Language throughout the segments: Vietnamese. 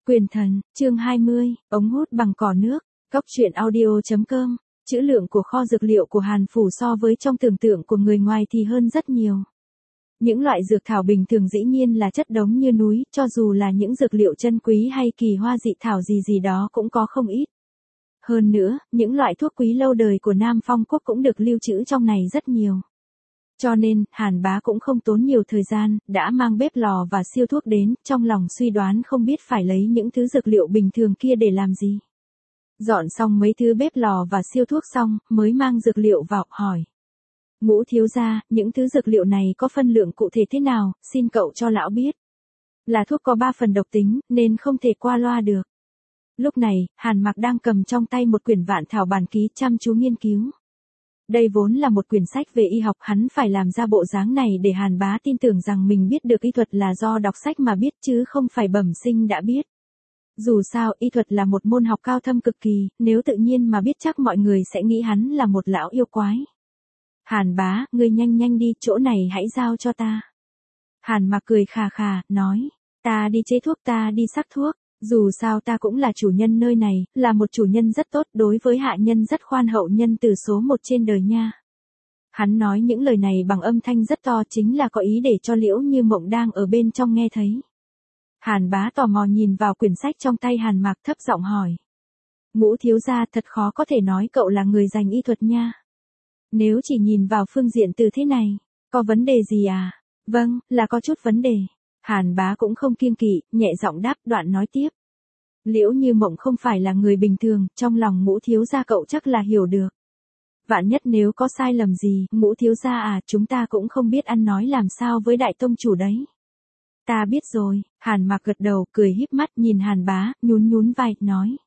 Quyền thần, chương 20, ống hút bằng cỏ nước, Cóc truyện audio.com, trữ lượng của kho dược liệu của Hàn Phủ so với trong tưởng tượng của người ngoài thì hơn rất nhiều. Những loại dược thảo bình thường dĩ nhiên là chất đống như núi, cho dù là những dược liệu chân quý hay kỳ hoa dị thảo gì đó cũng có không ít. Hơn nữa, những loại thuốc quý lâu đời của Nam Phong Quốc cũng được lưu trữ trong này rất nhiều. Cho nên, Hàn Bá cũng không tốn nhiều thời gian, đã mang bếp lò và siêu thuốc đến, trong lòng suy đoán không biết phải lấy những thứ dược liệu bình thường kia để làm gì. Dọn xong mấy thứ bếp lò và siêu thuốc xong, mới mang dược liệu vào, hỏi. Ngũ thiếu gia, những thứ dược liệu này có phân lượng cụ thể thế nào, xin cậu cho lão biết. Là thuốc có 3 phần độc tính, nên không thể qua loa được. Lúc này, Hàn Mặc đang cầm trong tay một quyển vạn thảo bản ký chăm chú nghiên cứu. Đây vốn là một quyển sách về y học, hắn phải làm ra bộ dáng này để Hàn Bá tin tưởng rằng mình biết được y thuật là do đọc sách mà biết chứ không phải bẩm sinh đã biết. Dù sao, y thuật là một môn học cao thâm cực kỳ, nếu tự nhiên mà biết chắc mọi người sẽ nghĩ hắn là một lão yêu quái. Hàn Bá, ngươi nhanh đi, chỗ này hãy giao cho ta. Hàn Mặc cười khà khà, nói, ta đi chế thuốc, ta đi sắc thuốc. Dù sao ta cũng là chủ nhân nơi này, là một chủ nhân rất tốt, đối với hạ nhân rất khoan hậu, nhân từ số 1 trên đời nha. Hắn nói những lời này bằng âm thanh rất to, chính là có ý để cho Liễu Như Mộng đang ở bên trong nghe thấy. Hàn Bá tò mò nhìn vào quyển sách trong tay Hàn Mặc, thấp giọng hỏi. Ngũ thiếu gia, thật khó có thể nói cậu là người dành y thuật nha. Nếu chỉ nhìn vào phương diện từ thế này, có vấn đề gì à? Vâng, là có chút vấn đề. Hàn Bá cũng không kiêng kỵ, nhẹ giọng đáp, đoạn nói tiếp. Liễu Như Mộng không phải là người bình thường, trong lòng Ngũ thiếu gia cậu chắc là hiểu được. Vạn nhất nếu có sai lầm gì, Ngũ thiếu gia à, chúng ta cũng không biết ăn nói làm sao với đại tông chủ đấy. Ta biết rồi, Hàn Mặc gật đầu, cười híp mắt nhìn Hàn Bá, nhún vai, nói.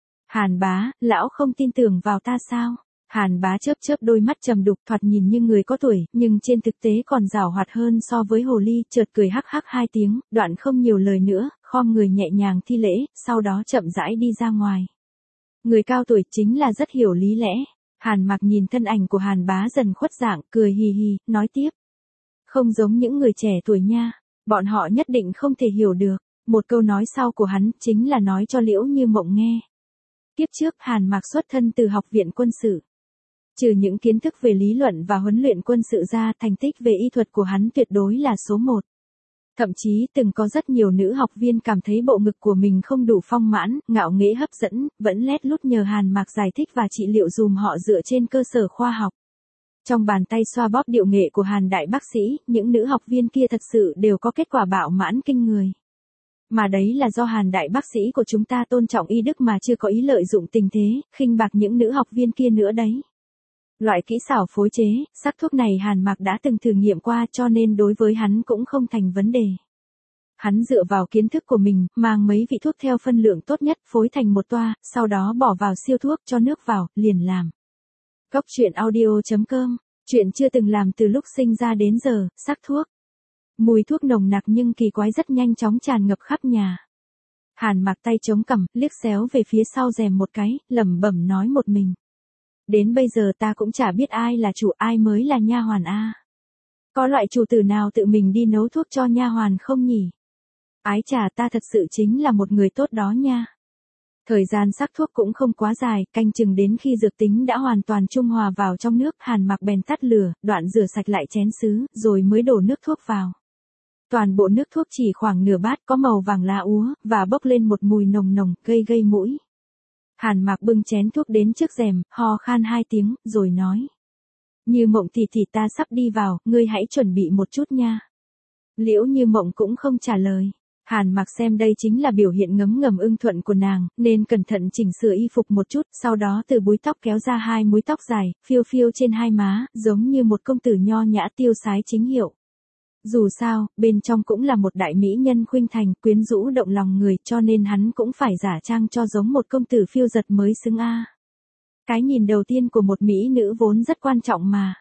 Hàn Bá, lão không tin tưởng vào ta sao? Hàn Bá chớp đôi mắt trầm đục, thoạt nhìn như người có tuổi, nhưng trên thực tế còn giàu hoạt hơn so với hồ ly, chợt cười hắc hắc 2 tiếng, đoạn không nhiều lời nữa, khom người nhẹ nhàng thi lễ, sau đó chậm rãi đi ra ngoài. Người cao tuổi chính là rất hiểu lý lẽ. Hàn Mặc nhìn thân ảnh của Hàn Bá dần khuất dạng, cười hì hì, nói tiếp. Không giống những người trẻ tuổi nha, bọn họ nhất định không thể hiểu được. Một câu nói sau của hắn chính là nói cho Liễu Như Mộng nghe. Tiếp trước Hàn Mặc xuất thân từ học viện quân sự. Trừ những kiến thức về lý luận và huấn luyện quân sự ra, thành tích về y thuật của hắn tuyệt đối là số 1. Thậm chí từng có rất nhiều nữ học viên cảm thấy bộ ngực của mình không đủ phong mãn, ngạo nghễ hấp dẫn, vẫn lét lút nhờ Hàn Mặc giải thích và trị liệu dùm họ dựa trên cơ sở khoa học. Trong bàn tay xoa bóp điệu nghệ của Hàn đại bác sĩ, những nữ học viên kia thật sự đều có kết quả bạo mãn kinh người. Mà đấy là do Hàn đại bác sĩ của chúng ta tôn trọng y đức mà chưa có ý lợi dụng tình thế, khinh bạc những nữ học viên kia nữa đấy. Loại kỹ xảo phối chế, sắc thuốc này Hàn Mặc đã từng thử nghiệm qua, cho nên đối với hắn cũng không thành vấn đề. Hắn dựa vào kiến thức của mình, mang mấy vị thuốc theo phân lượng tốt nhất, phối thành một toa, sau đó bỏ vào siêu thuốc, cho nước vào, liền làm. Cóc truyện audio.com, chuyện chưa từng làm từ lúc sinh ra đến giờ, sắc thuốc. Mùi thuốc nồng nặc nhưng kỳ quái rất nhanh chóng tràn ngập khắp nhà. Hàn Mặc tay chống cằm, liếc xéo về phía sau rèm một cái, lẩm bẩm nói một mình. Đến bây giờ ta cũng chả biết ai là chủ, ai mới là nha hoàn a. Có loại chủ tử nào tự mình đi nấu thuốc cho nha hoàn không nhỉ? Ái chà, ta thật sự chính là một người tốt đó nha. Thời gian sắc thuốc cũng không quá dài, canh chừng đến khi dược tính đã hoàn toàn trung hòa vào trong nước, Hàn Mặc bèn tắt lửa, đoạn rửa sạch lại chén sứ, rồi mới đổ nước thuốc vào. Toàn bộ nước thuốc chỉ khoảng nửa bát, có màu vàng lá úa, và bốc lên một mùi nồng nồng, gây mũi. Hàn Mặc bưng chén thuốc đến trước rèm, ho khan 2 tiếng, rồi nói. Như Mộng tỷ ta sắp đi vào, ngươi hãy chuẩn bị một chút nha. Liễu Như Mộng cũng không trả lời. Hàn Mặc xem đây chính là biểu hiện ngấm ngầm ưng thuận của nàng, nên cẩn thận chỉnh sửa y phục một chút, sau đó từ búi tóc kéo ra 2 múi tóc dài, phiêu trên 2 má, giống như một công tử nho nhã tiêu sái chính hiệu. Dù sao, bên trong cũng là một đại mỹ nhân khuynh thành, quyến rũ động lòng người, cho nên hắn cũng phải giả trang cho giống một công tử phiêu giật mới xứng a. Cái nhìn đầu tiên của một mỹ nữ vốn rất quan trọng mà.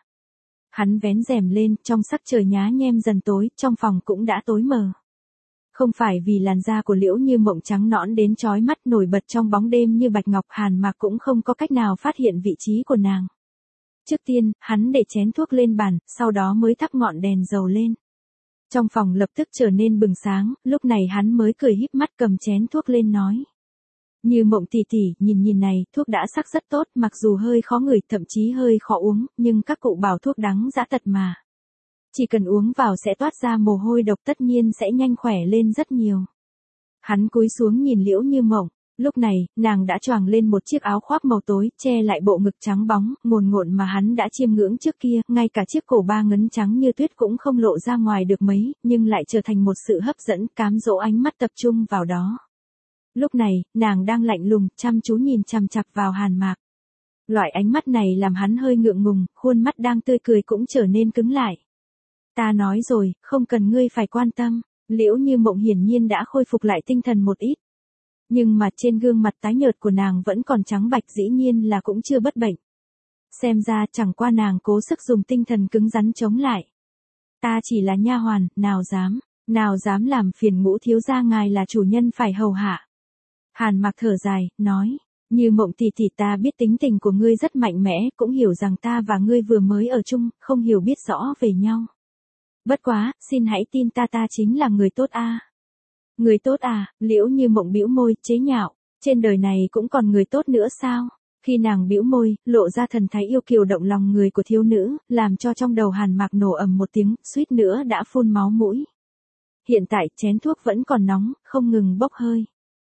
Hắn vén rèm lên, trong sắc trời nhá nhem dần tối, trong phòng cũng đã tối mờ. Không phải vì làn da của Liễu Như Mộng trắng nõn đến chói mắt nổi bật trong bóng đêm như bạch ngọc, Hàn Mặc cũng không có cách nào phát hiện vị trí của nàng. Trước tiên, hắn để chén thuốc lên bàn, sau đó mới thắp ngọn đèn dầu lên. Trong phòng lập tức trở nên bừng sáng, lúc này hắn mới cười híp mắt cầm chén thuốc lên nói. Như Mộng tỷ tỷ, nhìn này, thuốc đã sắc rất tốt, mặc dù hơi khó ngửi, thậm chí hơi khó uống, nhưng các cụ bảo thuốc đắng dã tật mà. Chỉ cần uống vào sẽ toát ra mồ hôi độc, tất nhiên sẽ nhanh khỏe lên rất nhiều. Hắn cúi xuống nhìn Liễu Như Mộng, lúc này, nàng đã choàng lên một chiếc áo khoác màu tối, che lại bộ ngực trắng bóng, ngồn ngộn mà hắn đã chiêm ngưỡng trước kia, ngay cả chiếc cổ ba ngấn trắng như tuyết cũng không lộ ra ngoài được mấy, nhưng lại trở thành một sự hấp dẫn, cám dỗ ánh mắt tập trung vào đó. Lúc này, nàng đang lạnh lùng, chăm chú nhìn chằm chằm vào Hàn Mạc. Loại ánh mắt này làm hắn hơi ngượng ngùng, khuôn mắt đang tươi cười cũng trở nên cứng lại. Ta nói rồi, không cần ngươi phải quan tâm. Liễu Như Mộng hiển nhiên đã khôi phục lại tinh thần một ít. Nhưng mà trên gương mặt tái nhợt của nàng vẫn còn trắng bạch, dĩ nhiên là cũng chưa bất bệnh. Xem ra chẳng qua nàng cố sức dùng tinh thần cứng rắn chống lại. Ta chỉ là nha hoàn, nào dám làm phiền Ngũ thiếu gia, ngài là chủ nhân phải hầu hạ. Hàn Mạc thở dài, nói, Như Mộng tỷ tỷ, ta biết tính tình của ngươi rất mạnh mẽ, cũng hiểu rằng ta và ngươi vừa mới ở chung, không hiểu biết rõ về nhau. Bất quá, xin hãy tin ta chính là người tốt a. Người tốt à? Liễu Như Mộng bĩu môi, chế nhạo, trên đời này cũng còn người tốt nữa sao? Khi nàng bĩu môi, lộ ra thần thái yêu kiều động lòng người của thiếu nữ, làm cho trong đầu Hàn Mạc nổ ầm một tiếng, suýt nữa đã phun máu mũi. Hiện tại, chén thuốc vẫn còn nóng, không ngừng bốc hơi.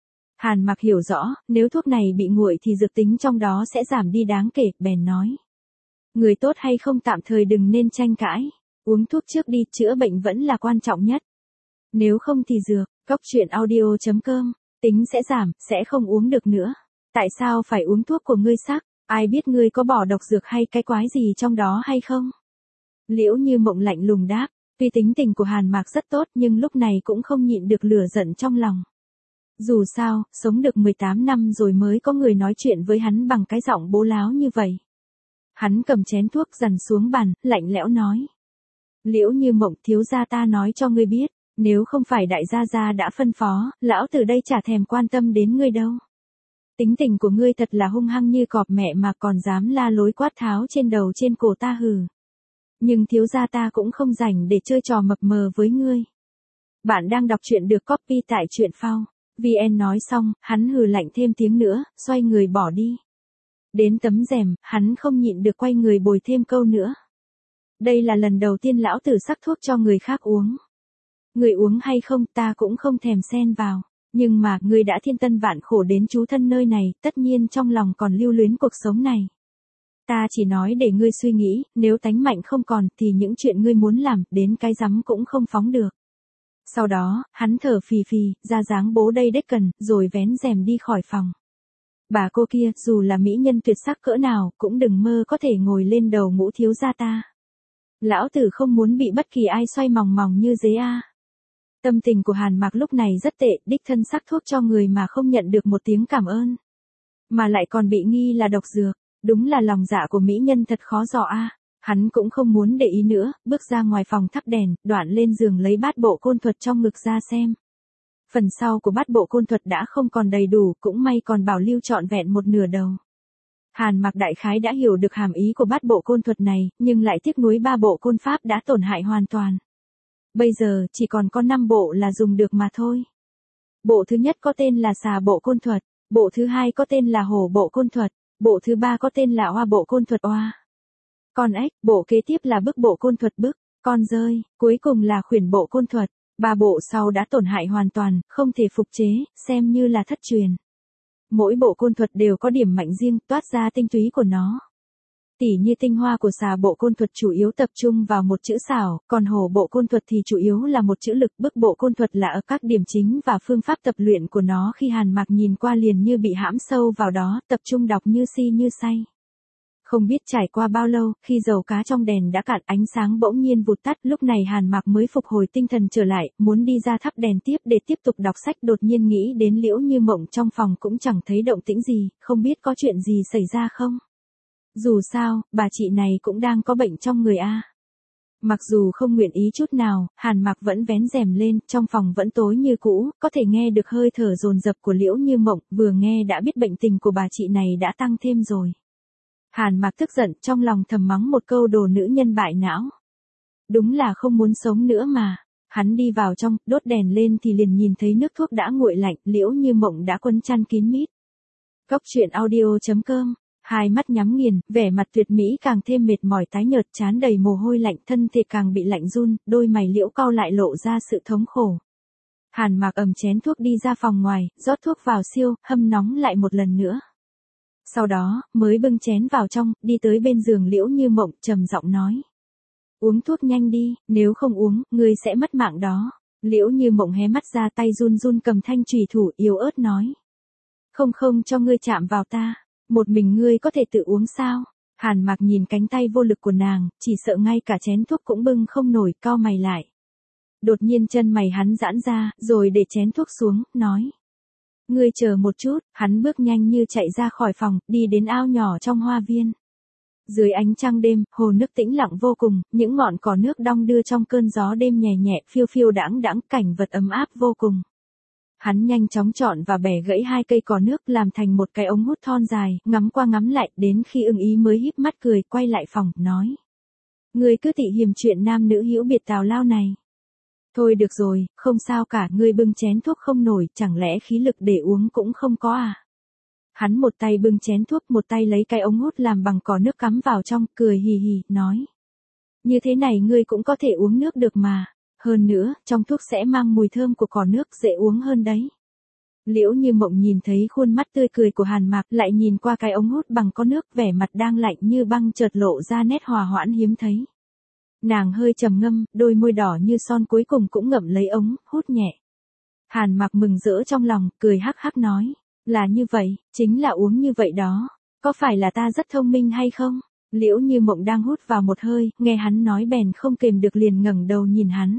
Hàn Mạc hiểu rõ, nếu thuốc này bị nguội thì dược tính trong đó sẽ giảm đi đáng kể, bèn nói. Người tốt hay không tạm thời đừng nên tranh cãi. Uống thuốc trước đi, chữa bệnh vẫn là quan trọng nhất. Nếu không thì dược, coctruyện.audio.com, tính sẽ giảm, sẽ không uống được nữa. Tại sao phải uống thuốc của ngươi sắc? Ai biết ngươi có bỏ độc dược hay cái quái gì trong đó hay không? Liễu Như Mộng lạnh lùng đáp, tuy tính tình của Hàn Mạc rất tốt nhưng lúc này cũng không nhịn được lửa giận trong lòng. Dù sao, sống được 18 năm rồi mới có người nói chuyện với hắn bằng cái giọng bố láo như vậy. Hắn cầm chén thuốc dằn xuống bàn, lạnh lẽo nói. Liễu Như Mộng, thiếu gia ta nói cho ngươi biết, nếu không phải đại gia đã phân phó, lão từ đây chả thèm quan tâm đến ngươi đâu. Tính tình của ngươi thật là hung hăng như cọp mẹ mà còn dám la lối quát tháo trên đầu trên cổ ta hừ. Nhưng thiếu gia ta cũng không rảnh để chơi trò mập mờ với ngươi. Bạn đang đọc truyện được copy tại truyện phao. VN nói xong, hắn hừ lạnh thêm tiếng nữa, xoay người bỏ đi. Đến tấm rèm, hắn không nhịn được quay người bồi thêm câu nữa. Đây là lần đầu tiên lão tử sắc thuốc cho người khác uống. Người uống hay không ta cũng không thèm xen vào. Nhưng mà, người đã thiên tân vạn khổ đến trú thân nơi này, tất nhiên trong lòng còn lưu luyến cuộc sống này. Ta chỉ nói để ngươi suy nghĩ, nếu tánh mạnh không còn, thì những chuyện ngươi muốn làm, đến cái rắm cũng không phóng được. Sau đó, hắn thở phì phì, ra dáng bố đây đếch cần, rồi vén rèm đi khỏi phòng. Bà cô kia, dù là mỹ nhân tuyệt sắc cỡ nào, cũng đừng mơ có thể ngồi lên đầu Ngũ thiếu gia ta. Lão tử không muốn bị bất kỳ ai xoay mòng mòng như dế a. Tâm tình của Hàn Mạc lúc này rất tệ, đích thân sắc thuốc cho người mà không nhận được một tiếng cảm ơn. Mà lại còn bị nghi là độc dược, đúng là lòng dạ của mỹ nhân thật khó dò a. Hắn cũng không muốn để ý nữa, bước ra ngoài phòng thắp đèn, đoạn lên giường lấy bát bộ côn thuật trong ngực ra xem. Phần sau của bát bộ côn thuật đã không còn đầy đủ, cũng may còn bảo lưu trọn vẹn một nửa đầu. Hàn Mạc đại khái đã hiểu được hàm ý của bát bộ côn thuật này, nhưng lại tiếc nuối 3 bộ côn pháp đã tổn hại hoàn toàn. Bây giờ, chỉ còn có 5 bộ là dùng được mà thôi. Bộ thứ nhất có tên là xà bộ côn thuật, bộ thứ hai có tên là hổ bộ côn thuật, bộ thứ ba có tên là oa bộ côn thuật oa. Con ếch, bộ kế tiếp là bức bộ côn thuật bức, con dơi, cuối cùng là khuyển bộ côn thuật. 3 bộ sau đã tổn hại hoàn toàn, không thể phục chế, xem như là thất truyền. Mỗi bộ côn thuật đều có điểm mạnh riêng, toát ra tinh túy của nó. Tỉ như tinh hoa của xà bộ côn thuật chủ yếu tập trung vào một chữ xảo, còn hổ bộ côn thuật thì chủ yếu là một chữ lực. Bức bộ côn thuật là ở các điểm chính và phương pháp tập luyện của nó khi Hàn Mạc nhìn qua liền như bị hãm sâu vào đó, tập trung đọc như si như say. Không biết trải qua bao lâu, khi dầu cá trong đèn đã cạn, ánh sáng bỗng nhiên vụt tắt, lúc này Hàn Mạc mới phục hồi tinh thần trở lại, muốn đi ra thắp đèn tiếp để tiếp tục đọc sách, đột nhiên nghĩ đến Liễu Như Mộng trong phòng cũng chẳng thấy động tĩnh gì, không biết có chuyện gì xảy ra không? Dù sao, bà chị này cũng đang có bệnh trong người a. Mặc dù không nguyện ý chút nào, Hàn Mạc vẫn vén rèm lên, trong phòng vẫn tối như cũ, có thể nghe được hơi thở dồn dập của Liễu Như Mộng, vừa nghe đã biết bệnh tình của bà chị này đã tăng thêm rồi. Hàn Mạc tức giận, trong lòng thầm mắng một câu đồ nữ nhân bại não. Đúng là không muốn sống nữa mà. Hắn đi vào trong, đốt đèn lên thì liền nhìn thấy nước thuốc đã nguội lạnh, Liễu Như Mộng đã quấn chăn kín mít. Cốc truyện audio.com, hai mắt nhắm nghiền, vẻ mặt tuyệt mỹ càng thêm mệt mỏi tái nhợt, trán đầy mồ hôi lạnh, thân thể càng bị lạnh run, đôi mày Liễu cau lại lộ ra sự thống khổ. Hàn Mạc ầm chén thuốc đi ra phòng ngoài, rót thuốc vào siêu, hâm nóng lại một lần nữa. Sau đó, mới bưng chén vào trong, đi tới bên giường Liễu Như Mộng, trầm giọng nói. Uống thuốc nhanh đi, nếu không uống, ngươi sẽ mất mạng đó. Liễu Như Mộng hé mắt ra, tay run run cầm thanh chùy thủ, yếu ớt nói. Không cho ngươi chạm vào ta, một mình ngươi có thể tự uống sao? Hàn Mạc nhìn cánh tay vô lực của nàng, chỉ sợ ngay cả chén thuốc cũng bưng không nổi, cau mày lại. Đột nhiên chân mày hắn giãn ra, rồi để chén thuốc xuống, nói. Ngươi chờ một chút, hắn bước nhanh như chạy ra khỏi phòng, đi đến ao nhỏ trong hoa viên. Dưới ánh trăng đêm, hồ nước tĩnh lặng vô cùng, những ngọn cỏ nước đong đưa trong cơn gió đêm nhẹ nhẹ, phiêu phiêu đãng đãng, cảnh vật ấm áp vô cùng. Hắn nhanh chóng chọn và bẻ gãy hai cây cỏ nước làm thành một cái ống hút thon dài, ngắm qua ngắm lại, đến khi ưng ý mới híp mắt cười, quay lại phòng, nói. Ngươi cứ tị hiềm chuyện nam nữ hữu biệt tào lao này. Thôi được rồi, không sao cả, ngươi bưng chén thuốc không nổi, chẳng lẽ khí lực để uống cũng không có à? Hắn một tay bưng chén thuốc, một tay lấy cái ống hút làm bằng cỏ nước cắm vào trong, cười hì hì, nói. Như thế này ngươi cũng có thể uống nước được mà. Hơn nữa, trong thuốc sẽ mang mùi thơm của cỏ nước, dễ uống hơn đấy. Liễu Như Mộng nhìn thấy khuôn mắt tươi cười của Hàn Mạc, lại nhìn qua cái ống hút bằng có nước, vẻ mặt đang lạnh như băng chợt lộ ra nét hòa hoãn hiếm thấy. Nàng hơi trầm ngâm, đôi môi đỏ như son cuối cùng cũng ngậm lấy ống, hút nhẹ. Hàn Mạc mừng rỡ trong lòng, cười hắc hắc nói. Là như vậy, chính là uống như vậy đó. Có phải là ta rất thông minh hay không? Liễu Như Mộng đang hút vào một hơi, nghe hắn nói bèn không kềm được liền ngẩng đầu nhìn hắn.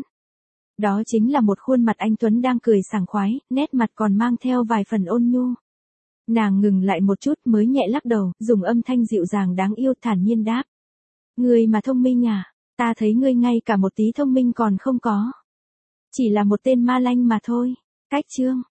Đó chính là một khuôn mặt anh tuấn đang cười sảng khoái, nét mặt còn mang theo vài phần ôn nhu. Nàng ngừng lại một chút mới nhẹ lắc đầu, dùng âm thanh dịu dàng đáng yêu thản nhiên đáp. Ngươi mà thông minh à? Ta thấy ngươi ngay cả một tí thông minh còn không có. Chỉ là một tên ma lanh mà thôi. Cách chương.